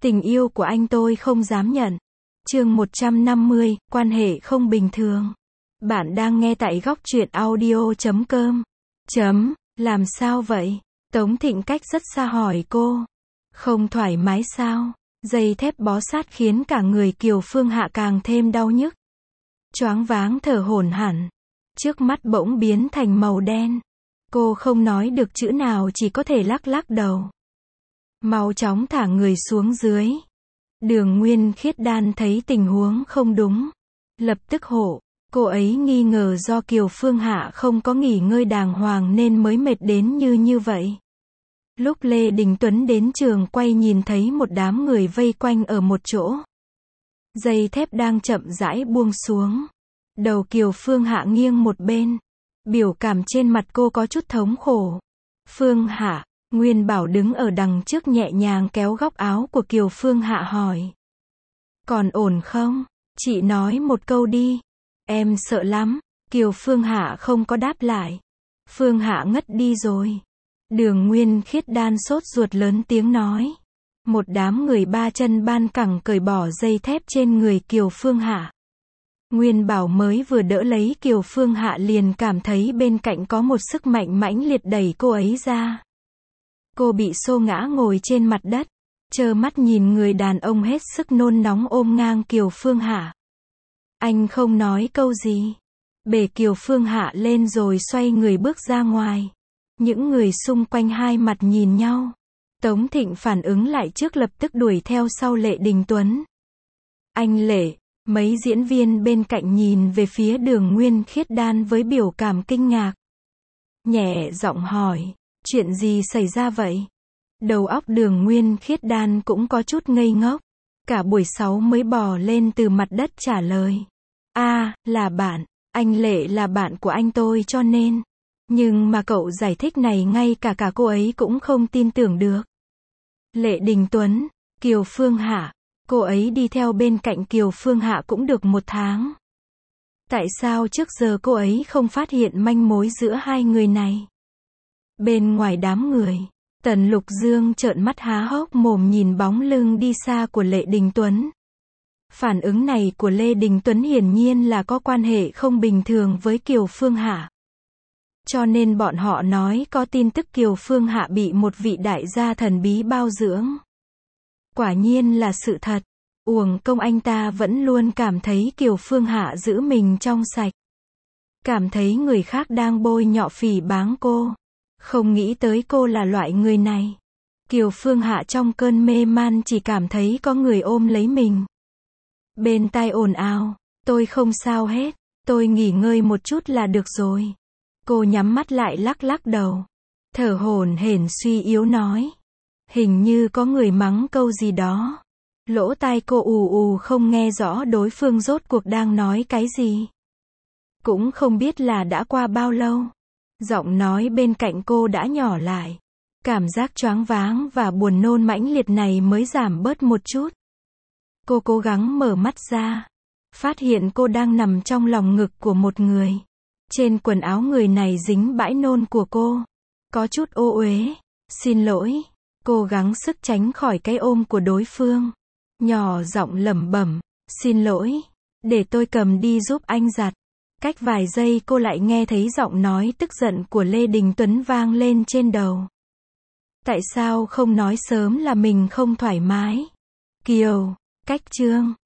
Tình yêu của anh tôi không dám nhận. Chương 150, quan hệ không bình thường. Bạn đang nghe tại góc truyện audio.com. Làm sao vậy? Tống Thịnh cách rất xa hỏi cô. Không thoải mái sao? Dây thép bó sát khiến cả người Kiều Phương Hạ càng thêm đau nhức. Choáng váng thở hổn hển. Trước mắt bỗng biến thành màu đen. Cô không nói được chữ nào, chỉ có thể lắc lắc đầu. Mau chóng thả người xuống dưới. Đường Nguyên Khiết Đan thấy tình huống không đúng, lập tức hộ. Cô ấy nghi ngờ do Kiều Phương Hạ không có nghỉ ngơi đàng hoàng nên mới mệt đến như vậy. Lúc Lê Đình Tuấn đến trường quay nhìn thấy một đám người vây quanh ở một chỗ. Dây thép đang chậm rãi buông xuống. Đầu Kiều Phương Hạ nghiêng một bên. Biểu cảm trên mặt cô có chút thống khổ. Phương Hạ, Nguyên Bảo đứng ở đằng trước nhẹ nhàng kéo góc áo của Kiều Phương Hạ hỏi. Còn ổn không? Chị nói một câu đi. Em sợ lắm. Kiều Phương Hạ không có đáp lại. Phương Hạ ngất đi rồi. Đường Nguyên Khiết Đan sốt ruột lớn tiếng nói. Một đám người ba chân ban cẳng cởi bỏ dây thép trên người Kiều Phương Hạ. Nguyên Bảo mới vừa đỡ lấy Kiều Phương Hạ liền cảm thấy bên cạnh có một sức mạnh mãnh liệt đẩy cô ấy ra. Cô bị xô ngã ngồi trên mặt đất, trơ mắt nhìn người đàn ông hết sức nôn nóng ôm ngang Kiều Phương Hạ. Anh không nói câu gì, bế Kiều Phương Hạ lên rồi xoay người bước ra ngoài. Những người xung quanh hai mặt nhìn nhau. Tống Thịnh phản ứng lại trước, lập tức đuổi theo sau Lệ Đình Tuấn. Anh Lệ, mấy diễn viên bên cạnh nhìn về phía Đường Nguyên Khiết Đan với biểu cảm kinh ngạc. Nhẹ giọng hỏi, chuyện gì xảy ra vậy? Đầu óc Đường Nguyên Khiết Đan cũng có chút ngây ngốc. Cả buổi 6 mới bò lên từ mặt đất trả lời. Là bạn, anh Lệ là bạn của anh tôi cho nên. Nhưng mà cậu giải thích này ngay cả cô ấy cũng không tin tưởng được. Lệ Đình Tuấn, Kiều Phương Hạ, cô ấy đi theo bên cạnh Kiều Phương Hạ cũng được 1 tháng. Tại sao trước giờ cô ấy không phát hiện manh mối giữa hai người này? Bên ngoài đám người, Tần Lục Dương trợn mắt há hốc mồm nhìn bóng lưng đi xa của Lệ Đình Tuấn. Phản ứng này của Lê Đình Tuấn hiển nhiên là có quan hệ không bình thường với Kiều Phương Hạ. Cho nên bọn họ nói có tin tức Kiều Phương Hạ bị một vị đại gia thần bí bao dưỡng. Quả nhiên là sự thật. Uổng công anh ta vẫn luôn cảm thấy Kiều Phương Hạ giữ mình trong sạch. Cảm thấy người khác đang bôi nhọ phỉ báng cô. Không nghĩ tới cô là loại người này. Kiều Phương Hạ trong cơn mê man chỉ cảm thấy có người ôm lấy mình. Bên tai ồn ào, tôi không sao hết, tôi nghỉ ngơi một chút là được rồi. Cô nhắm mắt lại lắc lắc đầu. Thở hổn hển suy yếu nói. Hình như có người mắng câu gì đó. Lỗ tai cô ù không nghe rõ đối phương rốt cuộc đang nói cái gì. Cũng không biết là đã qua bao lâu. Giọng nói bên cạnh cô đã nhỏ lại. Cảm giác choáng váng và buồn nôn mãnh liệt này mới giảm bớt một chút. Cô cố gắng mở mắt ra. Phát hiện cô đang nằm trong lòng ngực của một người. Trên quần áo người này dính bãi nôn của cô. Có chút ô uế. Xin lỗi. Cô gắng sức tránh khỏi cái ôm của đối phương. Nhỏ giọng lẩm bẩm. Xin lỗi. Để tôi cầm đi giúp anh giặt. Cách vài giây cô lại nghe thấy giọng nói tức giận của Lê Đình Tuấn vang lên trên đầu. Tại sao không nói sớm là mình không thoải mái? Kiều, cách Trương.